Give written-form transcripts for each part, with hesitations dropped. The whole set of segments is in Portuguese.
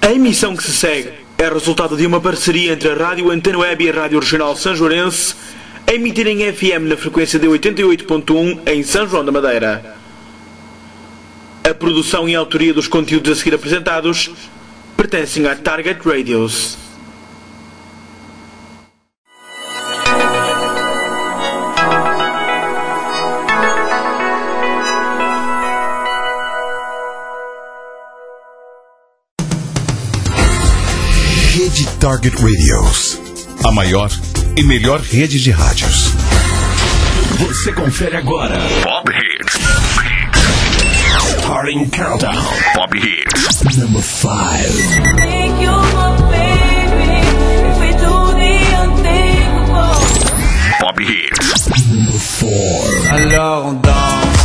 A emissão que se segue é resultado de uma parceria entre a Rádio Antena Web e a Rádio Regional Sanjoarense, a emitir em FM na frequência de 88.1 em São João da Madeira. A produção e a autoria dos conteúdos a seguir apresentados pertencem à Target Radios. Rede Target Radios, a maior e melhor rede de rádios. Você confere agora Pop Hits. Starting Countdown. Pop Hits. Number 5. Make you my baby if we do the unthinkable. Pop Hits. Number 4. Alors on danse.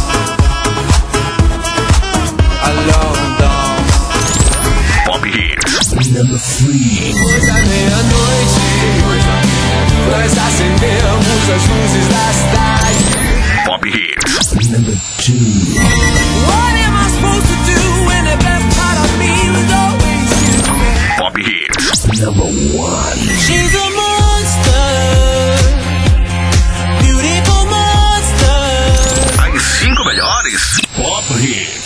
Alors on danse. Pop Hits. Number 3. Hoje à meia-noite nós acendemos as luzes da cidade. Pop Hits. Number 2. What am I supposed to do when the best part of me was always you? Pop Hits. Number 1. She's a monster, beautiful monster. As 5 melhores Pop Hits.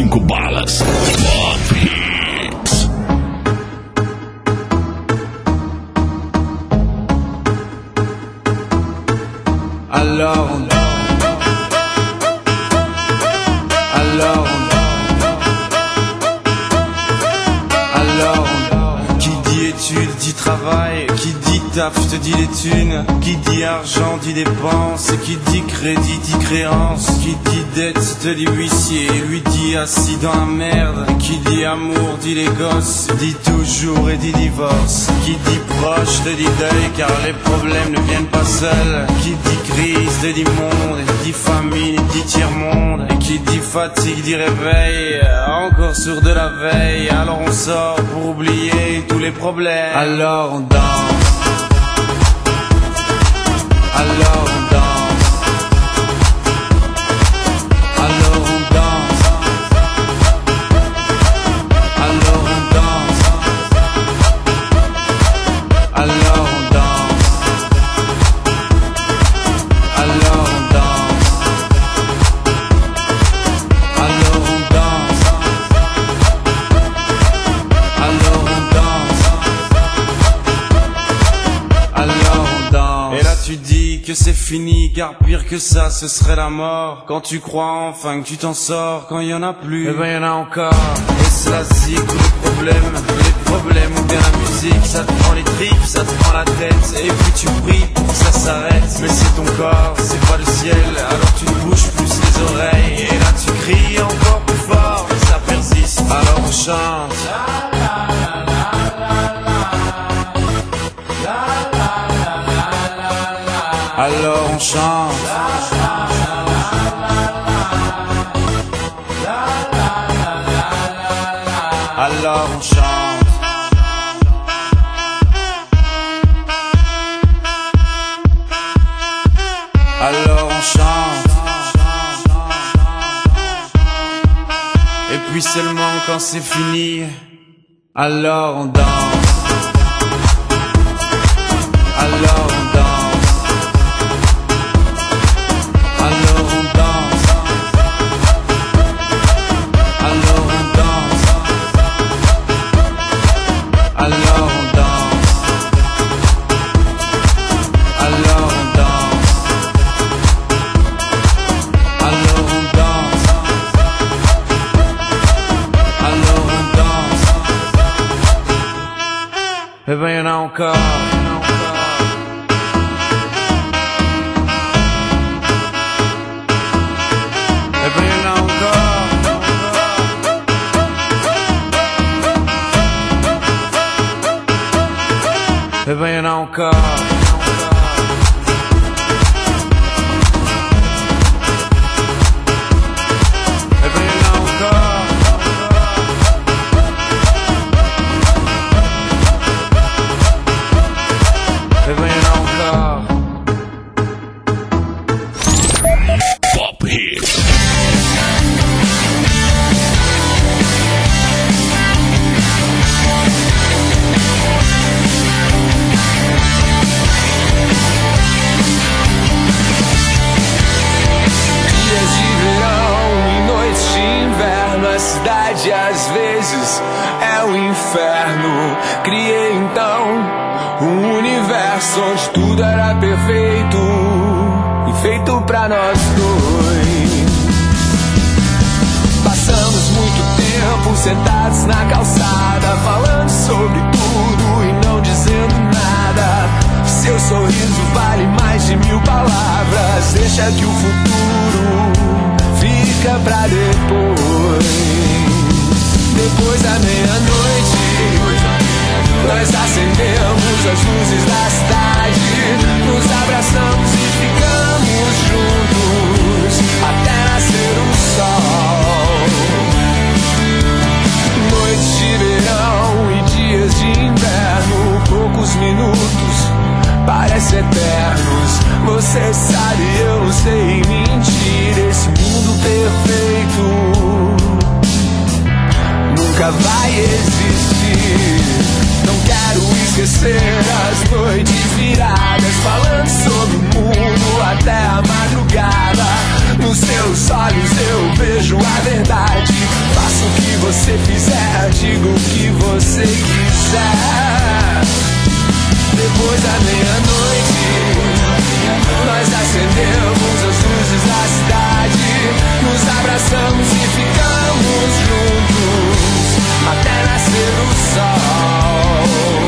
5 balas. Pop Hits. Alors on qui dit études dit travail, qui dit taf te dit les thunes, qui dit argent dit dépenses, qui dit crédit dit créance, qui dit dette te dit huissier, lui dit assis dans la merde, qui dit amour dit les gosses, dit toujours et dit divorce, qui dit proche te dit deuil car les problèmes ne viennent pas seuls, qui dit crise te dit monde, dit famine dit tiers-monde, et qui dit fatigue dit réveil, encore sur de la veille, alors on sort pour oublier tous les problèmes. Alors on danse, alors on danse, alors on danse, alors on danse, alors on danse, alors on danse, alors on danse, alors on danse, alors on danse. Et là tu dis que c'est fini, car pire que ça ce serait la mort. Quand tu crois enfin que tu t'en sors, quand y en a plus, eh ben y en a encore. Et cela zik ou les problèmes ou bien la musique, ça te prend les tripes, ça te prend la tête, et puis tu pries pour que ça s'arrête. Mais c'est ton corps, c'est pas le ciel, alors tu te bouges plus les oreilles, et là tu cries encore plus fort, mais ça persiste, alors on chante. Alors on chante. Alors on chante. Alors on chante. Et puis seulement quand c'est fini, alors on danse. Alors on danse. Alors on danse. Alors on danse. Alors on danse. Alors on danse. Alors on danse. Alors on danse. Eh ben y'en a encore. Eh ben y'en a encore. Eh ben y'en a encore. Eh ben y'en a encore. Pop Hits. A cidade às vezes é o inferno. Criei então um universo onde tudo era perfeito e feito pra nós dois. Passamos muito tempo sentados na calçada, falando sobre tudo e não dizendo nada. Seu sorriso vale mais de 1000 palavras. Deixa que o futuro fica pra depois. Depois da meia-noite, nós acendemos as luzes da cidade, nos abraçamos e ficamos juntos até nascer o sol. Noites de verão e dias de inverno, poucos minutos parecem eternos. Você sabe, eu não sei mentir. Esse mundo perfeito nunca vai existir. Não quero esquecer as noites viradas, falando sobre o mundo até a madrugada. Nos seus olhos eu vejo a verdade. Depois da meia-noite, nós acendemos as luzes da cidade, nos abraçamos e ficamos juntos até nascer o sol.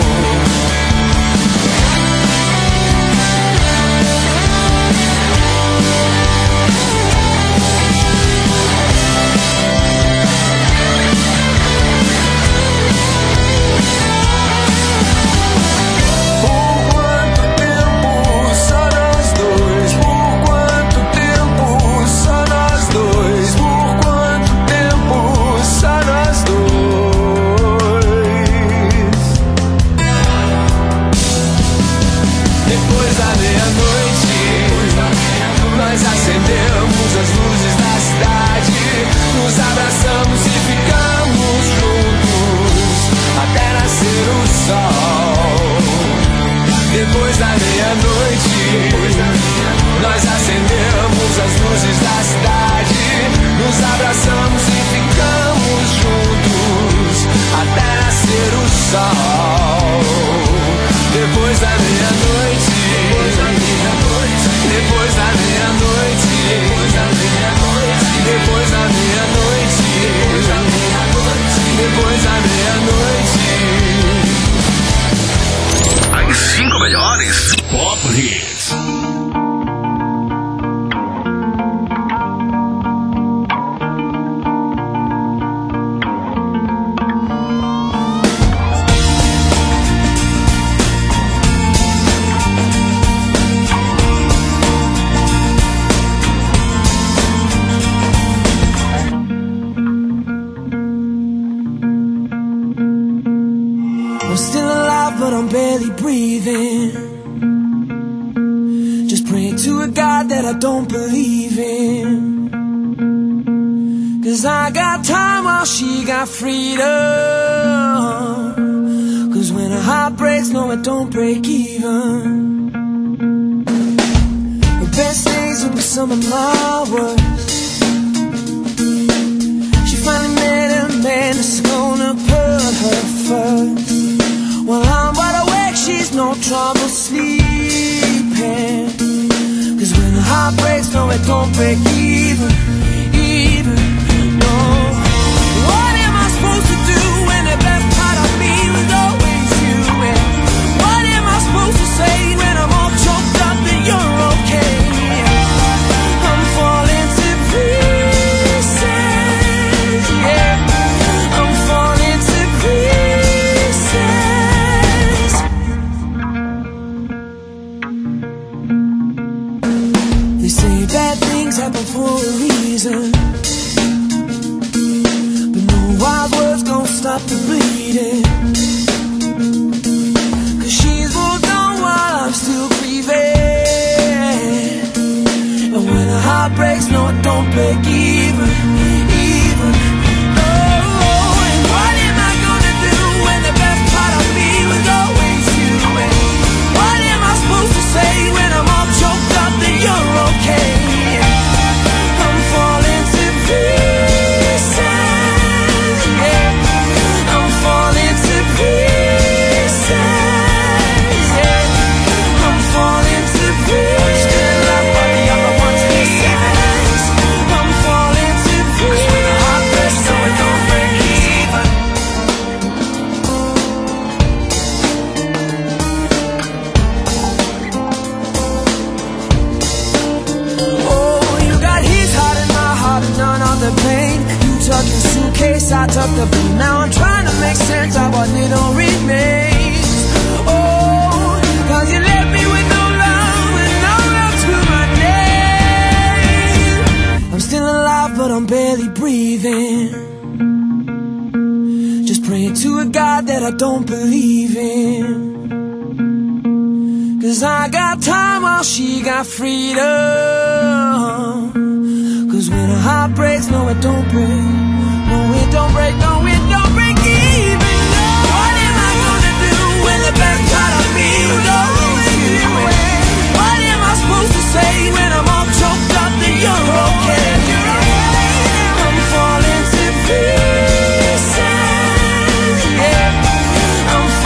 Acendemos as luzes da cidade, nos abraçamos e ficamos juntos até nascer o sol. Depois da meia-noite, nós acendemos as luzes da cidade, nos abraçamos e ficamos juntos até nascer o sol. Depois da meia-noite, depois da meia-noite, depois da meia-noite, depois da meia-noite, depois da meia-noite. As 5 melhores Pop Hits. I'm barely breathing, just praying to a God that I don't believe in. 'Cause I got time while she got freedom. 'Cause when a heart breaks, no it don't break even. The best days will be some of my worst. She finally met a man that's gonna put her first. Well, I'm wide awake, she's no trouble sleeping. 'Cause when the heart breaks, no, it don't break even, no. What am I supposed to do when the best part of me was always you? And what am I supposed to say when I'm all choked up that you're okay? I'm falling to pieces, yeah. I'm falling to pieces. They say bad things happen for a reason, but no wild words gon' stop the bleeding. 'Cause she's moved on while I'm still grieving. And when a heart breaks, no it don't break even, no. And what am I gonna do when the best part of me was always you? And what am I supposed to say when I'm all choked up that you're okay? I'm falling to pieces, yeah. I'm falling to pieces, yeah. I'm falling to pieces. Like what the other ones they say. I'm falling to pieces. 'Cause when the heart breaks, no it don't break even. Oh, you got his heart and my heart and none of the pain. You took your suitcase, I took the blame. Now I'm trying to make sense of what little remains. Oh, 'cause you left me with no love and no love to my name. I'm still alive but I'm barely breathing, just praying to a God that I don't believe in. 'Cause I got time while she got freedom. 'Cause when a heart breaks, no it don't break, no it don't break, no it don't break even, no. What am I gonna do when the best part of me was always you? What am I supposed to say when I'm all choked up that you're okay? I'm falling to pieces, yeah. I'm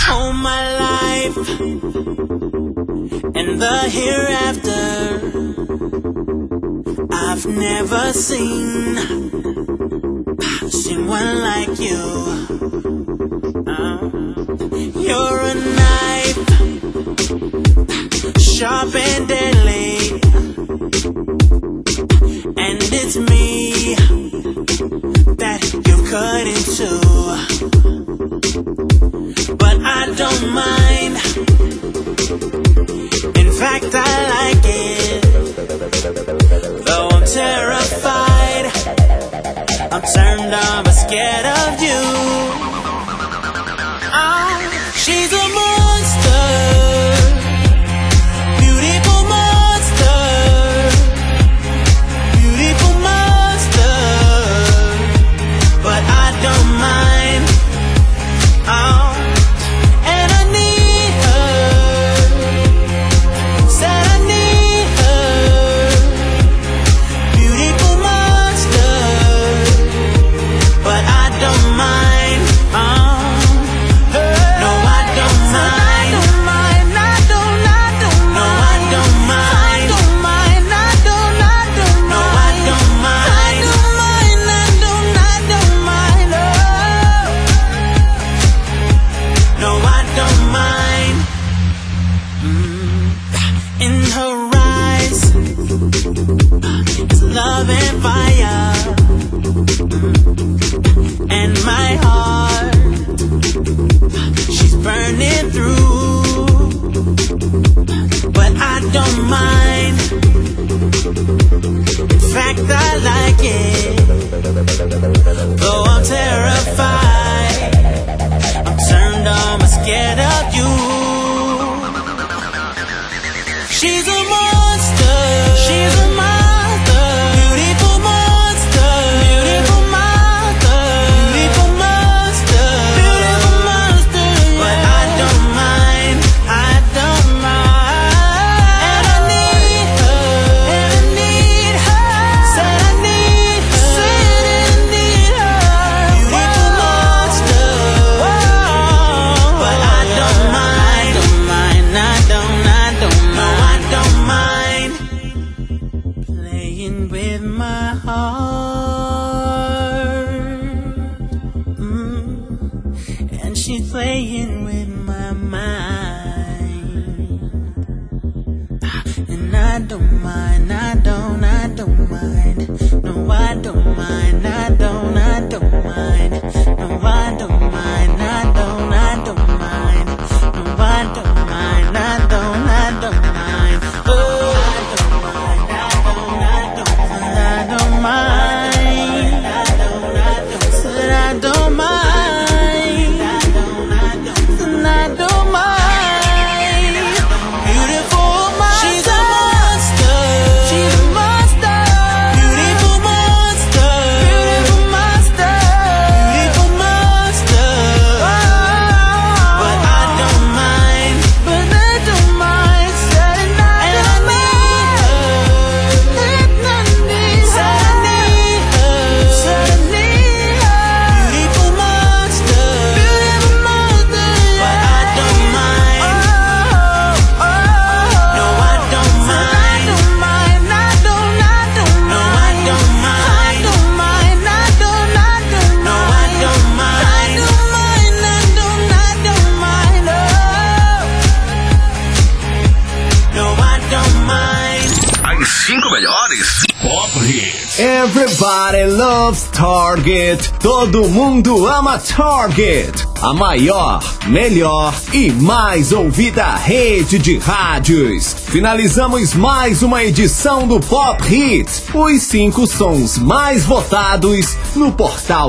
All my life and the hereafter, I've never seen one like you. You're a knife, sharp and deadly, and it's me that you cut into. But I don't mind, in fact I like it, though I'm terrified, I'm turned on but scared of you. She's a monster, beautiful monster, beautiful monster, but I don't mind. And I need her, said I need her, beautiful monster, but I don't mind. No, I don't mind. I don't mind. I don't mind. No, I don't mind. I don't mind. I don't mind. No, I don't mind. I don't mind. I don't mind. No, I don't mind. In her eyes, it's love and fire, and my heart, she's burning through. But I don't mind, in fact I like it, though I'm terrified, I'm turned on but scared of you. She's a monster, she's a monster, beautiful monster, beautiful monster, beautiful monster, beautiful monster. But I don't mind, I don't mind. And I need her, and I need her, said I need her, said I need her, beautiful monster. But I don't mind, I don't know, I don't mind playing with my heart, and she's playing with my mind, and I don't mind, I don't mind, no, I don't mind, I don't mind, no, I don't mind, I don't mind, no, I don't mind, I don't mind, oh, I don't mind, said I don't mind, and I don't mind, beautiful monster, she's a monster, she's a monster, beautiful monster, beautiful monster, beautiful monster, but I don't mind, said and I don't mind, said I need her, said I need her, beautiful monster, but I don't mind, no, I don't mind, no, I don't mind, no, I don't mind, no, I don't mind. As 5 melhores Pop Hits. Everybody loves Target. Todo mundo ama Target. A maior, melhor e mais ouvida rede de rádios. Finalizamos mais uma edição do Pop Hits. Os 5 sons mais votados no portal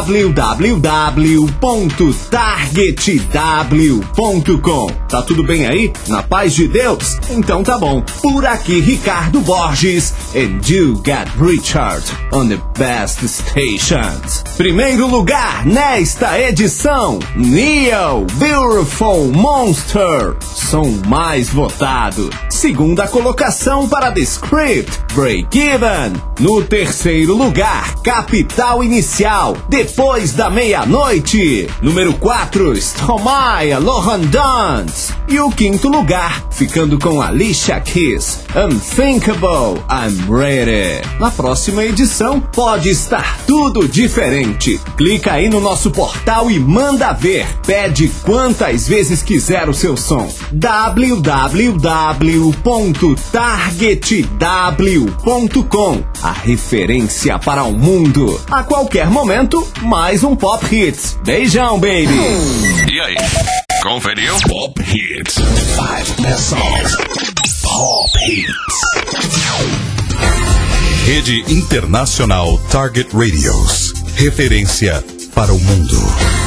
www.targetw.com. Tá tudo bem aí? Na paz de Deus? Então tá bom. Por aqui, Ricardo Borges and you get Richard on the best stations. Primeiro lugar nesta edição, Neo, Beautiful Monster, som mais votado. Segunda colocação para The Script, Break Even. No terceiro lugar, Capital Inicial, Depois da Meia-Noite. Número 4, Stromae, Lohan Dance. E o quinto lugar, ficando com Alicia Keys, Unthinkable, I'm Ready. Na próxima edição, pode estar tudo diferente. Clica aí no nosso portal e manda ver. Pede quantas vezes quiser o seu som. www.targetw.com, a referência para o mundo. A qualquer momento, mais um Pop Hits. Beijão, baby! E aí, conferiu? Pop Hits. 5 songs. Pop Hits. Rede Internacional Target Radios. Referência para o mundo.